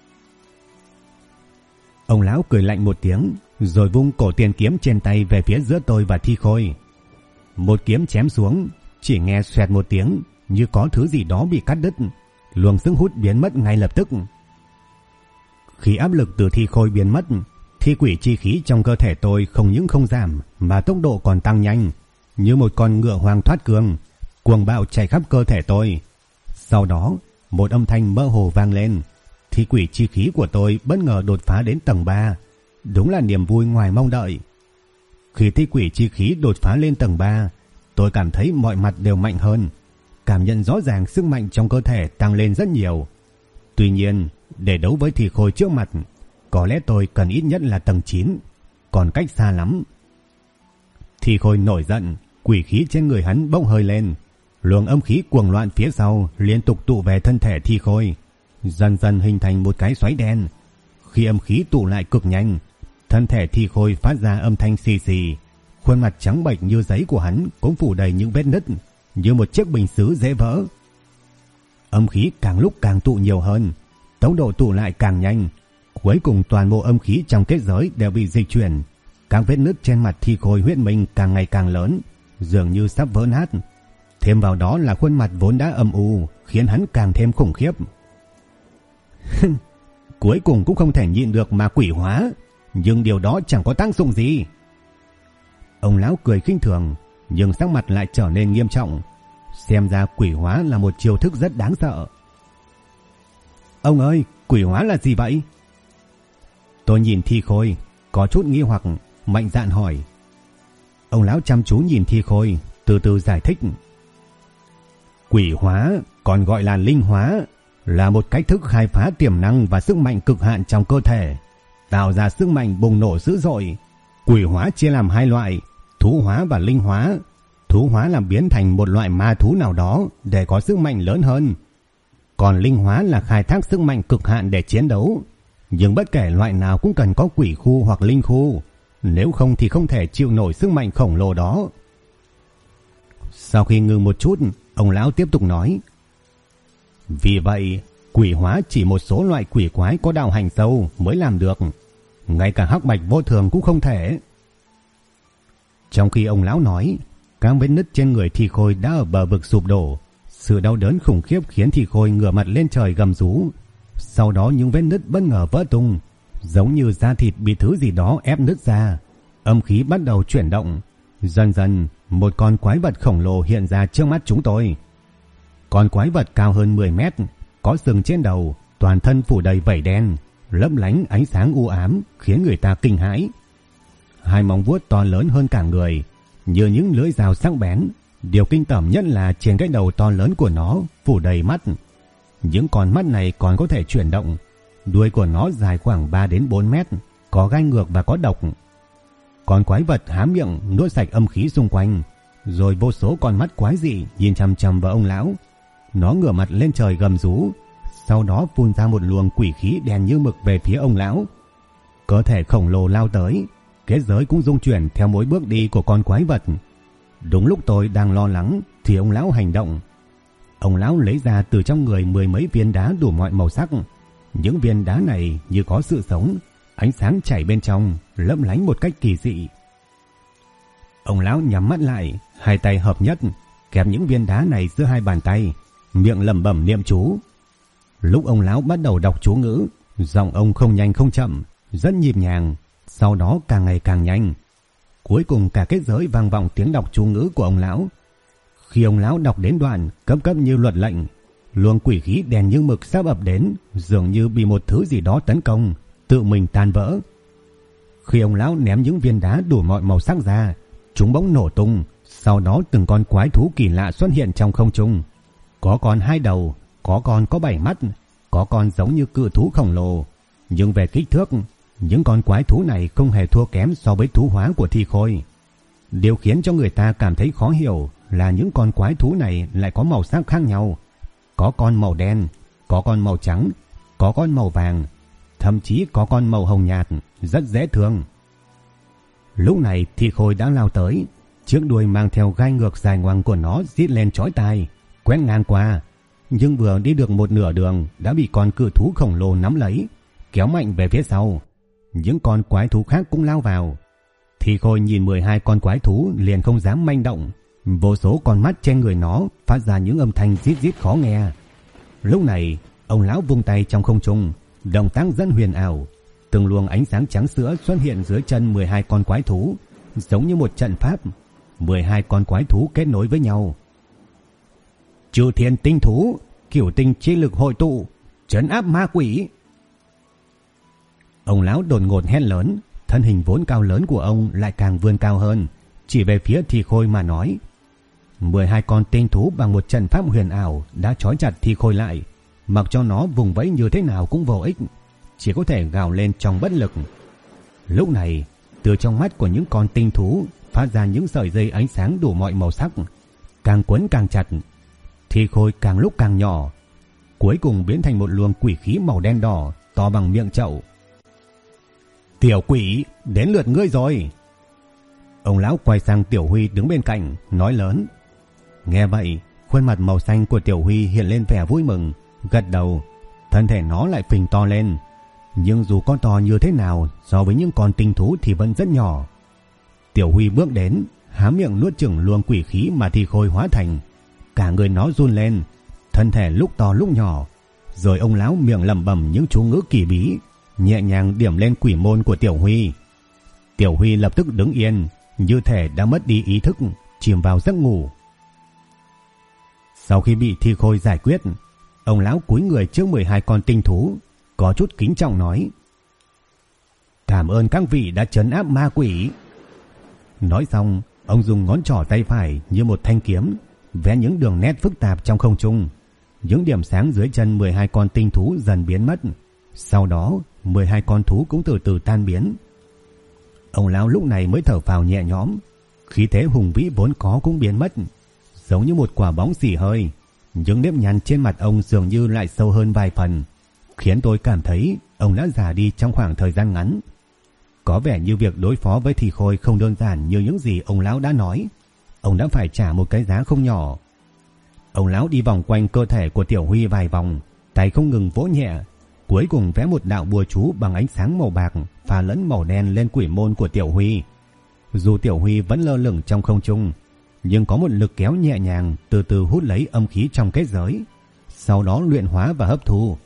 Ông lão cười lạnh một tiếng, rồi vung cổ tiền kiếm trên tay về phía giữa tôi và Thi Khôi. Một kiếm chém xuống, chỉ nghe xoẹt một tiếng, như có thứ gì đó bị cắt đứt, luồng sức hút biến mất ngay lập tức. Khi áp lực từ Thi Khôi biến mất, thi quỷ chi khí trong cơ thể tôi không những không giảm mà tốc độ còn tăng nhanh, như một con ngựa hoang thoát cương, cuồng bạo chạy khắp cơ thể tôi. Sau đó, một âm thanh mơ hồ vang lên. Thi quỷ chi khí của tôi bất ngờ đột phá đến tầng 3. Đúng là niềm vui ngoài mong đợi. Khi thi quỷ chi khí đột phá lên tầng 3, tôi cảm thấy mọi mặt đều mạnh hơn, cảm nhận rõ ràng sức mạnh trong cơ thể tăng lên rất nhiều. Tuy nhiên, để đấu với Thi Khôi trước mặt, có lẽ tôi cần ít nhất là tầng 9, còn cách xa lắm. Thi Khôi nổi giận, quỷ khí trên người hắn bốc hơi lên, luồng âm khí cuồng loạn phía sau liên tục tụ về thân thể Thi Khôi, dần dần hình thành một cái xoáy đen. Khi âm khí tụ lại cực nhanh, thân thể Thi Khôi phát ra âm thanh xì xì, khuôn mặt trắng bệch như giấy của hắn cũng phủ đầy những vết nứt, như một chiếc bình sứ dễ vỡ. Âm khí càng lúc càng tụ nhiều hơn, tốc độ tụ lại càng nhanh. Cuối cùng toàn bộ âm khí trong kết giới đều bị dịch chuyển. Các vết nứt trên mặt Thi Khôi Huyết Minh càng ngày càng lớn, dường như sắp vỡ nát. Thêm vào đó là khuôn mặt vốn đã âm u, khiến hắn càng thêm khủng khiếp. Cuối cùng cũng không thể nhịn được mà quỷ hóa, nhưng điều đó chẳng có tác dụng gì. Ông lão cười khinh thường, nhưng sắc mặt lại trở nên nghiêm trọng. Xem ra quỷ hóa là một chiêu thức rất đáng sợ. "Ông ơi, quỷ hóa là gì vậy?" Tôi nhìn Thi Khôi, có chút nghi hoặc, mạnh dạn hỏi. Ông lão chăm chú nhìn Thi Khôi, từ từ giải thích. "Quỷ hóa, còn gọi là linh hóa, là một cách thức khai phá tiềm năng và sức mạnh cực hạn trong cơ thể, tạo ra sức mạnh bùng nổ dữ dội. Quỷ hóa chia làm hai loại, thú hóa và linh hóa. Thú hóa là biến thành một loại ma thú nào đó để có sức mạnh lớn hơn. Còn linh hóa là khai thác sức mạnh cực hạn để chiến đấu. Nhưng bất kể loại nào cũng cần có quỷ khu hoặc linh khu, nếu không thì không thể chịu nổi sức mạnh khổng lồ đó." Sau khi ngừng một chút, ông lão tiếp tục nói. "Vì vậy, quỷ hóa chỉ một số loại quỷ quái có đạo hành sâu mới làm được. Ngay cả hắc bạch vô thường cũng không thể." Trong khi ông lão nói, các vết nứt trên người Thi Khôi đã ở bờ vực sụp đổ. Sự đau đớn khủng khiếp khiến Thi Khôi ngửa mặt lên trời gầm rú. Sau đó những vết nứt bất ngờ vỡ tung, giống như da thịt bị thứ gì đó ép nứt ra. Âm khí bắt đầu chuyển động. Dần dần, một con quái vật khổng lồ hiện ra trước mắt chúng tôi. Con quái vật cao hơn 10 mét, có sừng trên đầu, toàn thân phủ đầy vảy đen, lấp lánh ánh sáng u ám, khiến người ta kinh hãi. Hai móng vuốt to lớn hơn cả người, như những lưỡi dao sắc bén. Điều kinh tởm nhất là trên cái đầu to lớn của nó phủ đầy mắt. Những con mắt này còn có thể chuyển động. Đuôi của nó dài khoảng 3 đến 4 mét, có gai ngược và có độc. Con quái vật há miệng nuốt sạch âm khí xung quanh, rồi vô số con mắt quái dị nhìn chằm chằm vào ông lão. Nó ngửa mặt lên trời gầm rú, sau đó phun ra một luồng quỷ khí đen như mực về phía ông lão. Cơ thể khổng lồ lao tới, kết giới cũng rung chuyển theo mỗi bước đi của con quái vật. Đúng lúc tôi đang lo lắng thì ông lão hành động. Ông lão lấy ra từ trong người 10 mấy viên đá đủ mọi màu sắc. Những viên đá này như có sự sống, ánh sáng chảy bên trong, lấp lánh một cách kỳ dị. Ông lão nhắm mắt lại, hai tay hợp nhất, kẹp những viên đá này giữa hai bàn tay, miệng lẩm bẩm niệm chú. Lúc ông lão bắt đầu đọc chú ngữ, giọng ông không nhanh không chậm, rất nhịp nhàng, sau đó càng ngày càng nhanh. Cuối cùng cả kết giới vang vọng tiếng đọc chú ngữ của ông lão. Khi ông lão đọc đến đoạn cấp cấp như luật lệnh, luồng quỷ khí đen như mực sắp ập đến, dường như bị một thứ gì đó tấn công, tự mình tan vỡ. Khi ông lão ném những viên đá đủ mọi màu sắc ra, chúng bỗng nổ tung. Sau đó từng con quái thú kỳ lạ xuất hiện trong không trung. Có con 2 đầu, có con có 7 mắt, có con giống như cự thú khổng lồ. Nhưng về kích thước, những con quái thú này không hề thua kém so với thú hóa của Thi Khôi. Điều khiến cho người ta cảm thấy khó hiểu là những con quái thú này lại có màu sắc khác nhau. Có con màu đen, có con màu trắng, có con màu vàng, thậm chí có con màu hồng nhạt, rất dễ thương. Lúc này Thi Khôi đã lao tới, chiếc đuôi mang theo gai ngược dài ngoằng của nó rít lên chói tai, quét ngang qua. Nhưng vừa đi được một nửa đường đã bị con cự thú khổng lồ nắm lấy, kéo mạnh về phía sau. Những con quái thú khác cũng lao vào. Thi Khôi nhìn 12 con quái thú liền không dám manh động. Vô số con mắt trên người nó phát ra những âm thanh rít rít khó nghe. Lúc này ông lão vung tay trong không trung, động tác rất huyền ảo. Từng luồng ánh sáng trắng sữa xuất hiện dưới chân 12 con quái thú, giống như một trận pháp. 12 con quái thú kết nối với nhau. Chư thiên tinh thú, cửu tinh chi lực hội tụ, trấn áp ma quỷ. Ông lão đột ngột hét lớn, thân hình vốn cao lớn của ông lại càng vươn cao hơn, chỉ về phía Thi Khôi mà nói. 12 con tinh thú bằng một trận pháp huyền ảo đã trói chặt Thi Khôi lại, mặc cho nó vùng vẫy như thế nào cũng vô ích, chỉ có thể gào lên trong bất lực. Lúc này, từ trong mắt của những con tinh thú phát ra những sợi dây ánh sáng đủ mọi màu sắc, càng quấn càng chặt. Thi Khôi càng lúc càng nhỏ, cuối cùng biến thành một luồng quỷ khí màu đen đỏ to bằng miệng chậu. Tiểu quỷ, đến lượt ngươi rồi. Ông lão quay sang Tiểu Huy đứng bên cạnh, nói lớn. Nghe vậy, khuôn mặt màu xanh của Tiểu Huy hiện lên vẻ vui mừng, gật đầu. Thân thể nó lại phình to lên, nhưng dù có to như thế nào so với những con tinh thú thì vẫn rất nhỏ. Tiểu Huy bước đến, há miệng nuốt chửng luồng quỷ khí mà Thi Khôi hóa thành. Cả người nó run lên, thân thể lúc to lúc nhỏ. Rồi ông lão miệng lẩm bẩm những chú ngữ kỳ bí, nhẹ nhàng điểm lên quỷ môn của Tiểu Huy. Tiểu Huy lập tức đứng yên, như thể đã mất đi ý thức, chìm vào giấc ngủ. Sau khi bị Thi Khôi giải quyết, ông lão cúi người trước 12 con tinh thú, có chút kính trọng nói. Cảm ơn các vị đã trấn áp ma quỷ. Nói xong, ông dùng ngón trỏ tay phải như một thanh kiếm, vẽ những đường nét phức tạp trong không trung. Những điểm sáng dưới chân 12 con tinh thú dần biến mất. Sau đó, 12 con thú cũng từ từ tan biến. Ông lão lúc này mới thở phào nhẹ nhõm, khí thế hùng vĩ vốn có cũng biến mất, giống như một quả bóng xì hơi. Những nếp nhăn trên mặt ông dường như lại sâu hơn vài phần, khiến tôi cảm thấy ông đã già đi trong khoảng thời gian ngắn. Có vẻ như việc đối phó với Thi Khôi không đơn giản như những gì ông lão đã nói. Ông đã phải trả một cái giá không nhỏ. Ông lão đi vòng quanh cơ thể của Tiểu Huy vài vòng, tay không ngừng vỗ nhẹ, cuối cùng vẽ một đạo bùa chú bằng ánh sáng màu bạc pha lẫn màu đen lên quỷ môn của Tiểu Huy. Dù Tiểu Huy vẫn lơ lửng trong không trung, nhưng có một lực kéo nhẹ nhàng từ từ hút lấy âm khí trong kết giới, sau đó luyện hóa và hấp thu.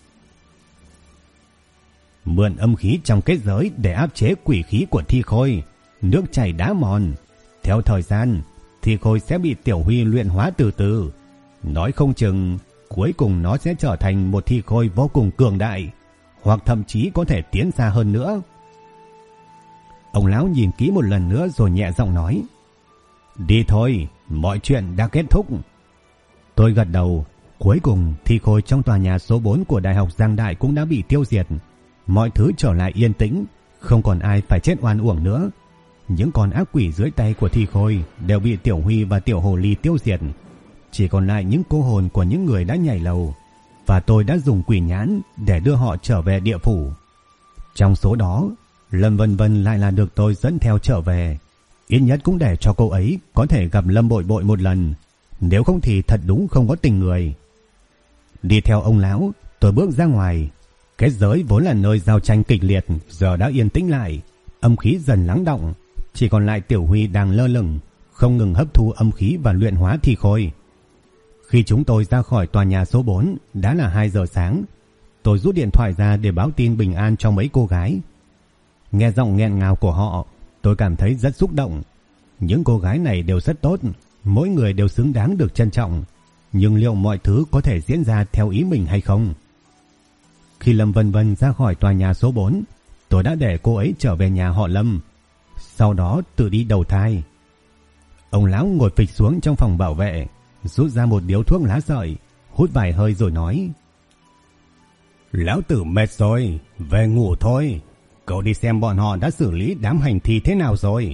Mượn âm khí trong kết giới để áp chế quỷ khí của thi khôi, nước chảy đá mòn. Theo thời gian, thi khôi sẽ bị Tiểu Huy luyện hóa từ từ. Nói không chừng, cuối cùng nó sẽ trở thành một thi khôi vô cùng cường đại, hoặc thậm chí có thể tiến xa hơn nữa. Ông lão nhìn kỹ một lần nữa rồi nhẹ giọng nói: Đi thôi, mọi chuyện đã kết thúc. Tôi gật đầu. Cuối cùng thi khôi trong tòa nhà số 4 của Đại học Giang Đại cũng đã bị tiêu diệt. Mọi thứ trở lại yên tĩnh, không còn ai phải chết oan uổng nữa. Những con ác quỷ dưới tay của thi khôi đều bị Tiểu Huy và Tiểu Hồ Ly tiêu diệt. Chỉ còn lại những cô hồn của những người đã nhảy lầu, và tôi đã dùng quỷ nhãn để đưa họ trở về địa phủ. Trong số đó, Lâm Vân Vân lại là được tôi dẫn theo trở về. Ít nhất cũng để cho cô ấy có thể gặp Lâm Bội Bội một lần, nếu không thì thật đúng không có tình người. Đi theo ông lão, tôi bước ra ngoài. Kết giới vốn là nơi giao tranh kịch liệt giờ đã yên tĩnh lại, âm khí dần lắng đọng, chỉ còn lại Tiểu Huy đang lơ lửng, không ngừng hấp thu âm khí và luyện hóa thi khôi. Khi chúng tôi ra khỏi tòa nhà số 4 đã là 2 giờ sáng. Tôi rút điện thoại ra để báo tin bình an cho mấy cô gái. Nghe giọng nghẹn ngào của họ, tôi cảm thấy rất xúc động. Những cô gái này đều rất tốt, mỗi người đều xứng đáng được trân trọng. Nhưng liệu mọi thứ có thể diễn ra theo ý mình hay không? Khi Lâm Vân Vân ra khỏi tòa nhà số 4, tôi đã để cô ấy trở về nhà họ Lâm, sau đó tự đi đầu thai. Ông lão ngồi phịch xuống trong phòng bảo vệ, rút ra một điếu thuốc lá sợi, hút vài hơi rồi nói: Lão tử mệt rồi, về ngủ thôi. Cậu đi xem bọn họ đã xử lý đám hành thi thế nào rồi.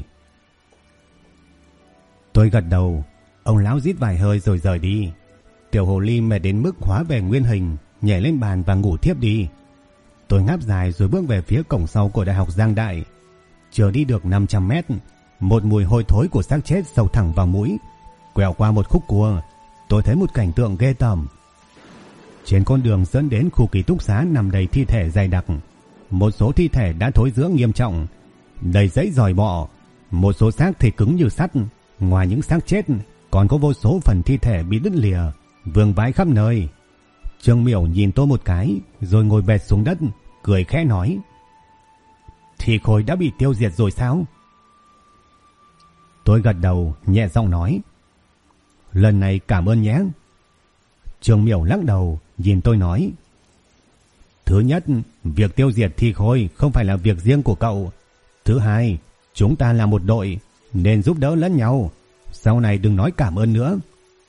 Tôi gật đầu. Ông lão rít vài hơi rồi rời đi. Tiểu Hồ Ly mệt đến mức hóa về nguyên hình, nhảy lên bàn và ngủ thiếp đi. Tôi ngáp dài rồi bước về phía cổng sau của Đại học Giang Đại. Chưa đi được 500 mét, một mùi hôi thối của xác chết sộc thẳng vào mũi. Quẹo qua một khúc cua, tôi thấy một cảnh tượng ghê tởm. Trên con đường dẫn đến khu ký túc xá nằm đầy thi thể dày đặc. Một số thi thể đã thối rữa nghiêm trọng, đầy dãy giòi bọ. Một số xác thì cứng như sắt. Ngoài những xác chết, còn có vô số phần thi thể bị đứt lìa, vương vãi khắp nơi. Trương Miểu nhìn tôi một cái, rồi ngồi bệt xuống đất, cười khẽ nói: Thi khôi đã bị tiêu diệt rồi sao? Tôi gật đầu, nhẹ giọng nói: Lần này cảm ơn nhé. Trương Miểu lắc đầu, nhìn tôi nói: Thứ nhất, việc tiêu diệt thi khôi không phải là việc riêng của cậu. Thứ hai, chúng ta là một đội, nên giúp đỡ lẫn nhau. Sau này đừng nói cảm ơn nữa.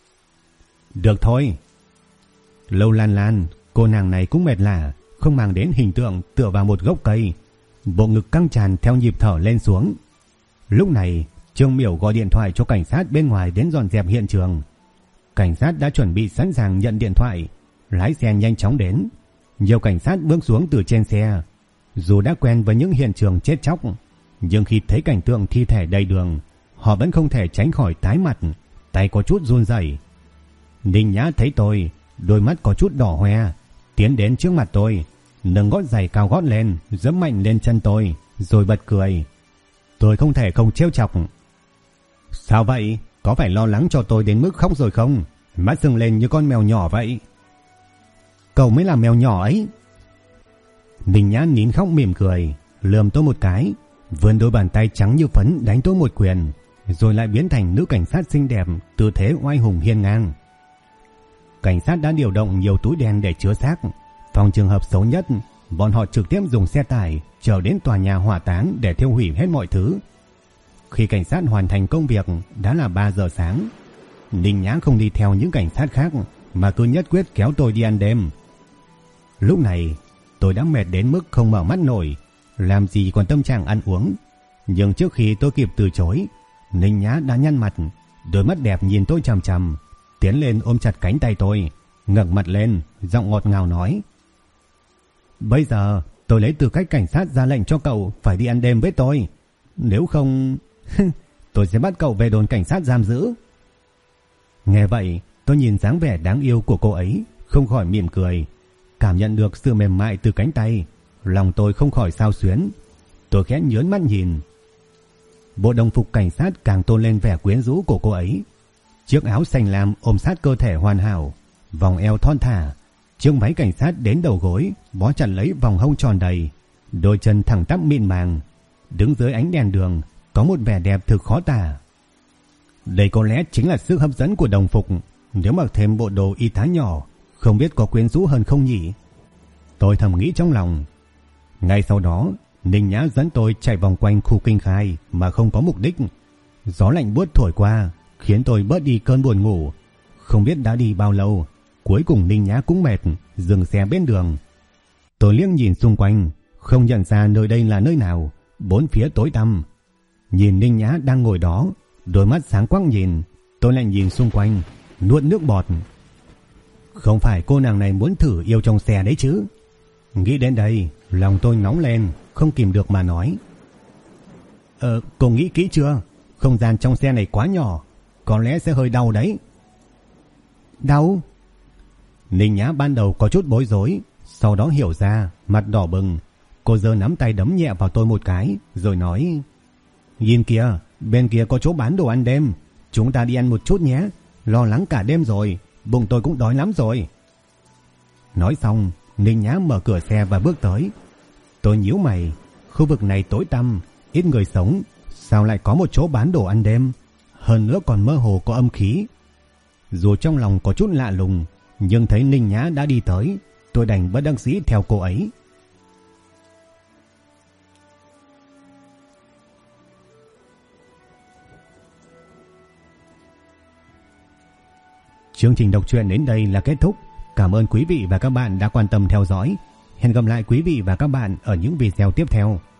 Được thôi. Lâu Lan Lan, cô nàng này cũng mệt lả, không mang đến hình tượng tựa vào một gốc cây, bộ ngực căng tràn theo nhịp thở lên xuống. Lúc này, Trương Miểu gọi điện thoại cho cảnh sát bên ngoài đến dọn dẹp hiện trường. Cảnh sát đã chuẩn bị sẵn sàng nhận điện thoại, lái xe nhanh chóng đến. Nhiều cảnh sát bước xuống từ trên xe. Dù đã quen với những hiện trường chết chóc, nhưng khi thấy cảnh tượng thi thể đầy đường, họ vẫn không thể tránh khỏi tái mặt, tay có chút run rẩy. Ninh Nhã thấy tôi, đôi mắt có chút đỏ hoe, tiến đến trước mặt tôi, nâng gót giày cao gót lên, giẫm mạnh lên chân tôi, rồi bật cười. Tôi không thể không trêu chọc. Sao vậy? Có phải lo lắng cho tôi đến mức khóc rồi không? Mắt sưng lên như con mèo nhỏ vậy. Cậu mới là mèo nhỏ ấy. Ninh Nhã nín khóc mỉm cười, lườm tôi một cái, vươn đôi bàn tay trắng như phấn đánh tôi một quyền, rồi lại biến thành nữ cảnh sát xinh đẹp, tư thế oai hùng hiên ngang. Cảnh sát đã điều động nhiều túi đen để chứa xác. Phòng trường hợp xấu nhất, bọn họ trực tiếp dùng xe tải chở đến tòa nhà hỏa táng để thiêu hủy hết mọi thứ. Khi cảnh sát hoàn thành công việc đã là 3 giờ sáng. Ninh Nhã không đi theo những cảnh sát khác mà cứ nhất quyết kéo tôi đi ăn đêm. Lúc này tôi đã mệt đến mức không mở mắt nổi, làm gì còn tâm trạng ăn uống. Nhưng trước khi tôi kịp từ chối, Ninh Nhã đã nhăn mặt, đôi mắt đẹp nhìn tôi chằm chằm, tiến lên ôm chặt cánh tay tôi, ngẩng mặt lên, giọng ngọt ngào nói: Bây giờ tôi lấy tư cách cảnh sát ra lệnh cho cậu phải đi ăn đêm với tôi. Nếu không tôi sẽ bắt cậu về đồn cảnh sát giam giữ. Nghe vậy, tôi nhìn dáng vẻ đáng yêu của cô ấy, không khỏi mỉm cười. Cảm nhận được sự mềm mại từ cánh tay, lòng tôi không khỏi xao xuyến. Tôi khẽ nhớn mắt nhìn. Bộ đồng phục cảnh sát càng tôn lên vẻ quyến rũ của cô ấy. Chiếc áo xanh lam ôm sát cơ thể hoàn hảo, vòng eo thon thả, chiếc váy cảnh sát đến đầu gối bó chặt lấy vòng hông tròn đầy, đôi chân thẳng tắp mịn màng, đứng dưới ánh đèn đường có một vẻ đẹp thực khó tả. Đây có lẽ chính là sức hấp dẫn của đồng phục, nếu mặc thêm bộ đồ y tá nhỏ, không biết có quyến rũ hơn không nhỉ? Tôi thầm nghĩ trong lòng. Ngay sau đó, Ninh Nhã dẫn tôi chạy vòng quanh khu kinh khai mà không có mục đích. Gió lạnh buốt thổi qua, khiến tôi bớt đi cơn buồn ngủ. Không biết đã đi bao lâu, cuối cùng Ninh Nhã cũng mệt, dừng xe bên đường. Tôi liếc nhìn xung quanh, không nhận ra nơi đây là nơi nào, bốn phía tối tăm. Nhìn Ninh Nhã đang ngồi đó, đôi mắt sáng quắc nhìn, tôi lại nhìn xung quanh, nuốt nước bọt. Không phải cô nàng này muốn thử yêu trong xe đấy chứ? Nghĩ đến đây, lòng tôi nóng lên, không kìm được mà nói. Cô nghĩ kỹ chưa? Không gian trong xe này quá nhỏ, có lẽ sẽ hơi đau đấy. Đau? Ninh Nhã ban đầu có chút bối rối, sau đó hiểu ra, mặt đỏ bừng. Cô giơ nắm tay đấm nhẹ vào tôi một cái, rồi nói: Nhìn kìa, bên kia có chỗ bán đồ ăn đêm, chúng ta đi ăn một chút nhé, lo lắng cả đêm rồi, bụng tôi cũng đói lắm rồi. Nói xong, Ninh Nhã mở cửa xe và bước tới. Tôi nhíu mày, khu vực này tối tăm, ít người sống, sao lại có một chỗ bán đồ ăn đêm, hơn nữa còn mơ hồ có âm khí. Dù trong lòng có chút lạ lùng, nhưng thấy Ninh Nhã đã đi tới, tôi đành bất đắc dĩ theo cô ấy. Chương trình đọc truyện đến đây là kết thúc. Cảm ơn quý vị và các bạn đã quan tâm theo dõi. Hẹn gặp lại quý vị và các bạn ở những video tiếp theo.